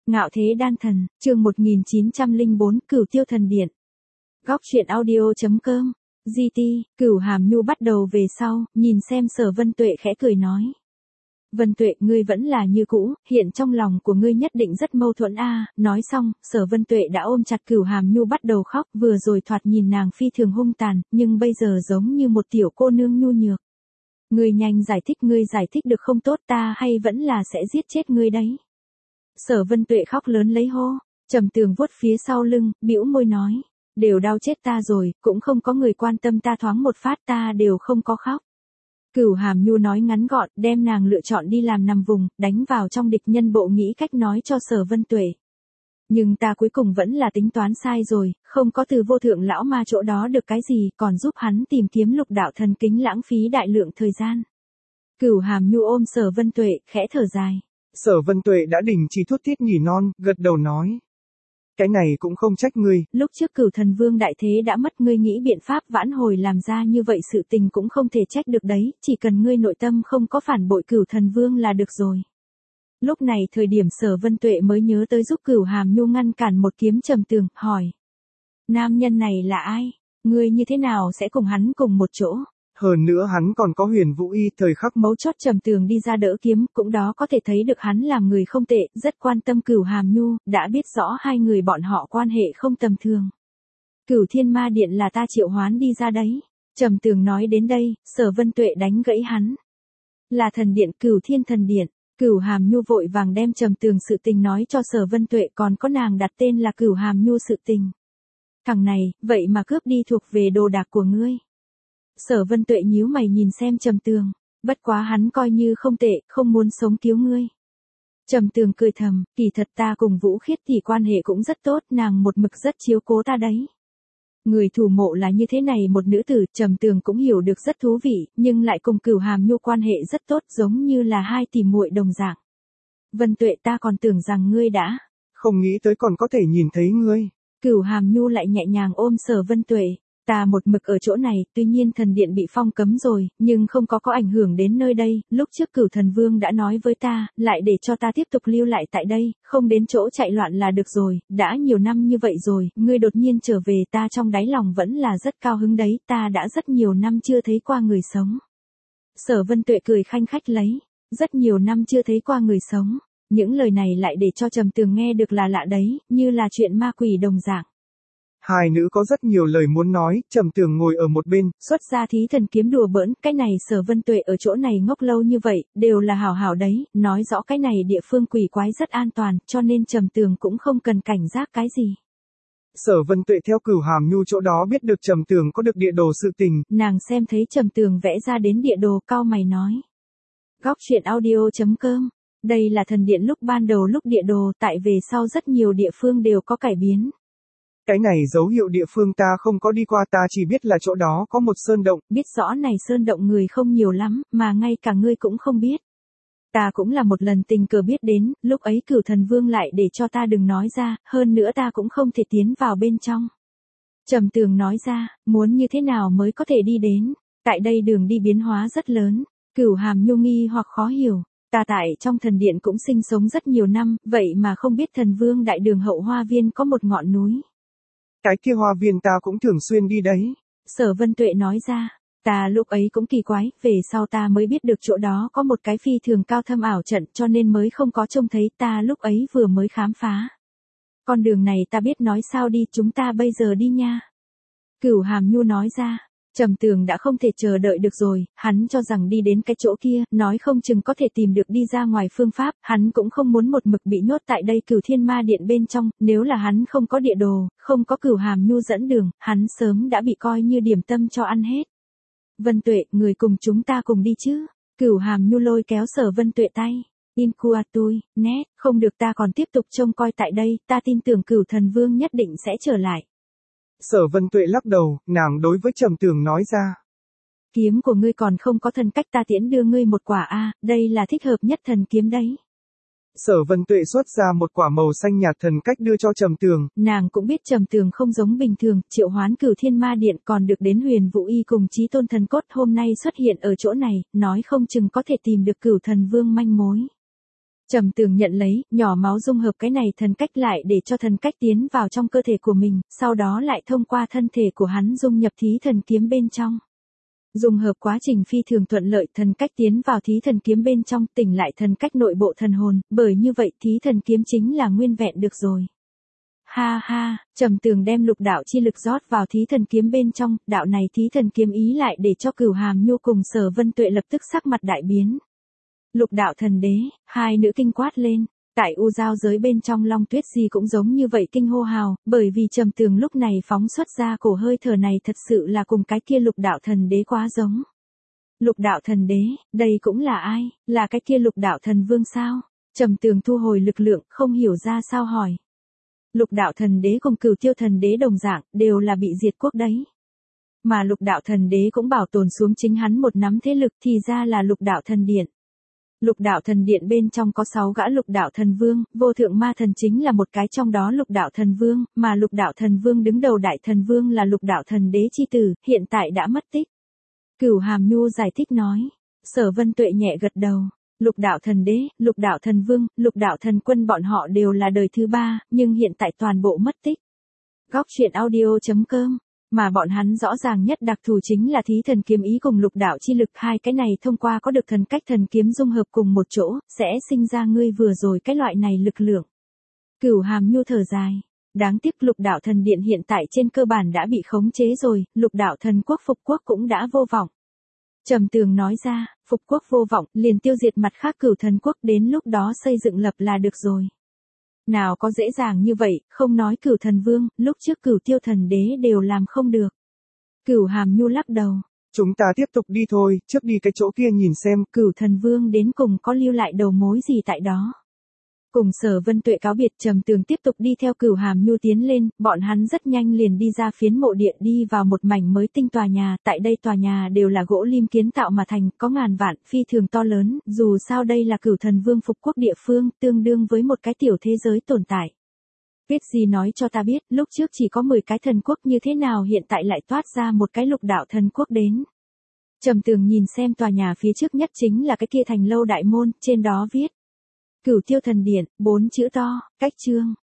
Ngạo thế đan thần, chương 1904, Cửu Tiêu Thần Điện. Góc truyện audio.com. GT, Cửu Hàm Nhu bắt đầu về sau, nhìn xem Sở Vân Tuệ khẽ cười nói. Vân Tuệ, ngươi vẫn là như cũ, hiện trong lòng của ngươi nhất định rất mâu thuẫn a. Nói xong, Sở Vân Tuệ đã ôm chặt Cửu Hàm Nhu bắt đầu khóc, vừa rồi thoạt nhìn nàng phi thường hung tàn, nhưng bây giờ giống như một tiểu cô nương nhu nhược. Ngươi nhanh giải thích, ngươi giải thích được không tốt, ta hay vẫn là sẽ giết chết ngươi đấy. Sở Vân Tuệ khóc lớn lấy hô, Trầm Tường vuốt phía sau lưng, bĩu môi nói, đều đau chết ta rồi, cũng không có người quan tâm ta thoáng một phát, ta đều không có khóc. Cửu Hàm Nhu nói ngắn gọn, đem nàng lựa chọn đi làm nằm vùng, đánh vào trong địch nhân bộ, nghĩ cách nói cho Sở Vân Tuệ. Nhưng ta cuối cùng vẫn là tính toán sai rồi, không có từ vô thượng lão ma chỗ đó được cái gì, còn giúp hắn tìm kiếm lục đạo thần kính, lãng phí đại lượng thời gian. Cửu Hàm Nhu ôm Sở Vân Tuệ, khẽ thở dài. Sở Vân Tuệ đã đình chỉ thút thít nhỉ non, gật đầu nói. Cái này cũng không trách ngươi. Lúc trước Cửu Thần Vương đại thế đã mất, ngươi nghĩ biện pháp vãn hồi làm ra như vậy sự tình cũng không thể trách được đấy, chỉ cần ngươi nội tâm không có phản bội Cửu Thần Vương là được rồi. Lúc này thời điểm Sở Vân Tuệ mới nhớ tới giúp Cửu Hàm Nhu ngăn cản một kiếm Trầm Tường, hỏi. Nam nhân này là ai? Ngươi như thế nào sẽ cùng hắn cùng một chỗ? Hơn nữa hắn còn có Huyền Vũ Y, thời khắc mấu chốt Trầm Tường đi ra đỡ kiếm, cũng đó có thể thấy được hắn làm người không tệ, rất quan tâm Cửu Hàm Nhu, đã biết rõ hai người bọn họ quan hệ không tầm thường. Cửu Thiên Ma Điện là ta triệu hoán đi ra đấy. Trầm Tường nói đến đây, Sở Vân Tuệ đánh gãy hắn. Là thần điện, Cửu Thiên Thần Điện. Cửu Hàm Nhu vội vàng đem Trầm Tường sự tình nói cho Sở Vân Tuệ, còn có nàng đặt tên là Cửu Hàm Nhu sự tình. Thằng này, vậy mà cướp đi thuộc về đồ đạc của ngươi. Sở Vân Tuệ nhíu mày nhìn xem Trầm Tường, bất quá hắn coi như không tệ, không muốn sống cứu ngươi. Trầm Tường cười thầm, kỳ thật ta cùng Vũ Khiết thì quan hệ cũng rất tốt, nàng một mực rất chiếu cố ta đấy. Người thủ mộ là như thế này một nữ tử, Trầm Tường cũng hiểu được rất thú vị, nhưng lại cùng Cửu Hàm Nhu quan hệ rất tốt, giống như là hai tỷ muội đồng dạng. Vân Tuệ, ta còn tưởng rằng ngươi đã không nghĩ tới còn có thể nhìn thấy ngươi. Cửu Hàm Nhu lại nhẹ nhàng ôm Sở Vân Tuệ. Ta một mực ở chỗ này, tuy nhiên thần điện bị phong cấm rồi, nhưng không có ảnh hưởng đến nơi đây, lúc trước Cửu Thần Vương đã nói với ta, lại để cho ta tiếp tục lưu lại tại đây, không đến chỗ chạy loạn là được rồi, đã nhiều năm như vậy rồi, ngươi đột nhiên trở về, ta trong đáy lòng vẫn là rất cao hứng đấy, ta đã rất nhiều năm chưa thấy qua người sống. Sở Vân Tuệ cười khanh khách lấy, rất nhiều năm chưa thấy qua người sống, những lời này lại để cho Trầm Tường nghe được là lạ đấy, như là chuyện ma quỷ đồng dạng. Hai nữ có rất nhiều lời muốn nói, Trầm Tường ngồi ở một bên, xuất ra thí thần kiếm đùa bỡn, cái này Sở Vân Tuệ ở chỗ này ngốc lâu như vậy, đều là hảo hảo đấy, nói rõ cái này địa phương quỷ quái rất an toàn, cho nên Trầm Tường cũng không cần cảnh giác cái gì. Sở Vân Tuệ theo Cửu Hàm Nhu chỗ đó biết được Trầm Tường có được địa đồ sự tình. Nàng xem thấy Trầm Tường vẽ ra đến địa đồ, cau mày nói. Góc truyện audio.com. Đây là thần điện lúc ban đầu lúc địa đồ, tại về sau rất nhiều địa phương đều có cải biến. Cái này dấu hiệu địa phương ta không có đi qua, ta chỉ biết là chỗ đó có một sơn động. Biết rõ này sơn động người không nhiều lắm, mà ngay cả ngươi cũng không biết. Ta cũng là một lần tình cờ biết đến, lúc ấy Cửu Thần Vương lại để cho ta đừng nói ra, hơn nữa ta cũng không thể tiến vào bên trong. Trầm Tường nói ra, muốn như thế nào mới có thể đi đến, tại đây đường đi biến hóa rất lớn. Cửu Hàm Nhu nghi hoặc khó hiểu, ta tại trong thần điện cũng sinh sống rất nhiều năm, vậy mà không biết Thần Vương đại đường hậu hoa viên có một ngọn núi. Cái kia hoa viên ta cũng thường xuyên đi đấy. Sở Vân Tuệ nói ra, ta lúc ấy cũng kỳ quái, về sau ta mới biết được chỗ đó có một cái phi thường cao thâm ảo trận, cho nên mới không có trông thấy, ta lúc ấy vừa mới khám phá. Con đường này ta biết, nói sao đi, chúng ta bây giờ đi nha. Cửu Hàm Nhu nói ra. Trầm Tường đã không thể chờ đợi được rồi, hắn cho rằng đi đến cái chỗ kia, nói không chừng có thể tìm được đi ra ngoài phương pháp, hắn cũng không muốn một mực bị nhốt tại đây Cửu Thiên Ma Điện bên trong, nếu là hắn không có địa đồ, không có Cửu Hàm Nhu dẫn đường, hắn sớm đã bị coi như điểm tâm cho ăn hết. Vân Tuệ, người cùng chúng ta cùng đi chứ? Cửu Hàm Nhu lôi kéo Sở Vân Tuệ tay. Incuatui, nét, không được, ta còn tiếp tục trông coi tại đây, ta tin tưởng Cửu Thần Vương nhất định sẽ trở lại. Sở Vân Tuệ lắc đầu, nàng đối với Trầm Tường nói ra. Kiếm của ngươi còn không có thần cách, ta tiễn đưa ngươi một quả a, đây là thích hợp nhất thần kiếm đấy. Sở Vân Tuệ xuất ra một quả màu xanh nhạt thần cách đưa cho Trầm Tường. Nàng cũng biết Trầm Tường không giống bình thường, triệu hoán Cửu Thiên Ma Điện còn được đến Huyền Vũ Y cùng Chí Tôn Thần Cốt hôm nay xuất hiện ở chỗ này, nói không chừng có thể tìm được Cửu Thần Vương manh mối. Trầm Tường nhận lấy, nhỏ máu dung hợp cái này thần cách lại để cho thần cách tiến vào trong cơ thể của mình, sau đó lại thông qua thân thể của hắn dung nhập thí thần kiếm bên trong. Dung hợp quá trình phi thường thuận lợi, thần cách tiến vào thí thần kiếm bên trong, tỉnh lại thần cách nội bộ thần hồn, bởi như vậy thí thần kiếm chính là nguyên vẹn được rồi. Ha ha, Trầm Tường đem lục đạo chi lực rót vào thí thần kiếm bên trong, đạo này thí thần kiếm ý lại để cho Cửu Hàm Nhu cùng Sở Vân Tuệ lập tức sắc mặt đại biến. Lục đạo thần đế, hai nữ kinh quát lên. Tại U Giao giới bên trong Long Tuyết Di cũng giống như vậy kinh hô hào, bởi vì Trầm Tường lúc này phóng xuất ra cổ hơi thở này thật sự là cùng cái kia lục đạo thần đế quá giống. Lục đạo thần đế, đây cũng là ai, là cái kia lục đạo thần vương sao? Trầm Tường thu hồi lực lượng, không hiểu ra sao hỏi. Lục đạo thần đế cùng Cửu Tiêu thần đế đồng dạng, đều là bị diệt quốc đấy. Mà lục đạo thần đế cũng bảo tồn xuống chính hắn một nắm thế lực thì ra là lục đạo thần điện. Lục đạo thần điện bên trong có 6 gã lục đạo thần vương, vô thượng ma thần chính là một cái trong đó lục đạo thần vương, mà lục đạo thần vương đứng đầu đại thần vương là lục đạo thần đế chi tử, hiện tại đã mất tích. Cửu Hàm Nhu giải thích nói. Sở Vân Tuệ nhẹ gật đầu. Lục đạo thần đế, lục đạo thần vương, lục đạo thần quân bọn họ đều là đời thứ 3, nhưng hiện tại toàn bộ mất tích. Góc truyện audio.com. Mà bọn hắn rõ ràng nhất đặc thù chính là thí thần kiếm ý cùng lục đạo chi lực, hai cái này thông qua có được thần cách thần kiếm dung hợp cùng một chỗ, sẽ sinh ra ngươi vừa rồi cái loại này lực lượng. Cửu Hàm Nhu thở dài. Đáng tiếc lục đạo thần điện hiện tại trên cơ bản đã bị khống chế rồi, lục đạo thần quốc phục quốc cũng đã vô vọng. Trầm Tường nói ra, phục quốc vô vọng, liền tiêu diệt mặt khác Cửu thần quốc, đến lúc đó xây dựng lập là được rồi. Nào có dễ dàng như vậy, không nói Cửu thần vương, lúc trước Cửu Tiêu thần đế đều làm không được. Cửu Hàm Nhu lắc đầu. Chúng ta tiếp tục đi thôi, trước đi cái chỗ kia nhìn xem. Cửu thần vương đến cùng có lưu lại đầu mối gì tại đó. Cùng Sở Vân Tuệ cáo biệt, Trầm Tường tiếp tục đi theo Cửu Hàm Nhu tiến lên, bọn hắn rất nhanh liền đi ra phiến mộ địa, đi vào một mảnh mới tinh tòa nhà, tại đây tòa nhà đều là gỗ lim kiến tạo mà thành, có ngàn vạn, phi thường to lớn, dù sao đây là Cửu thần vương phục quốc địa phương, tương đương với một cái tiểu thế giới tồn tại. Biết gì nói cho ta biết, lúc trước chỉ có 10 cái thần quốc như thế nào hiện tại lại toát ra một cái lục đạo thần quốc đến. Trầm Tường nhìn xem tòa nhà phía trước nhất chính là cái kia thành lâu đại môn, trên đó viết Cửu Tiêu thần điện, 4 chữ to, cách chương.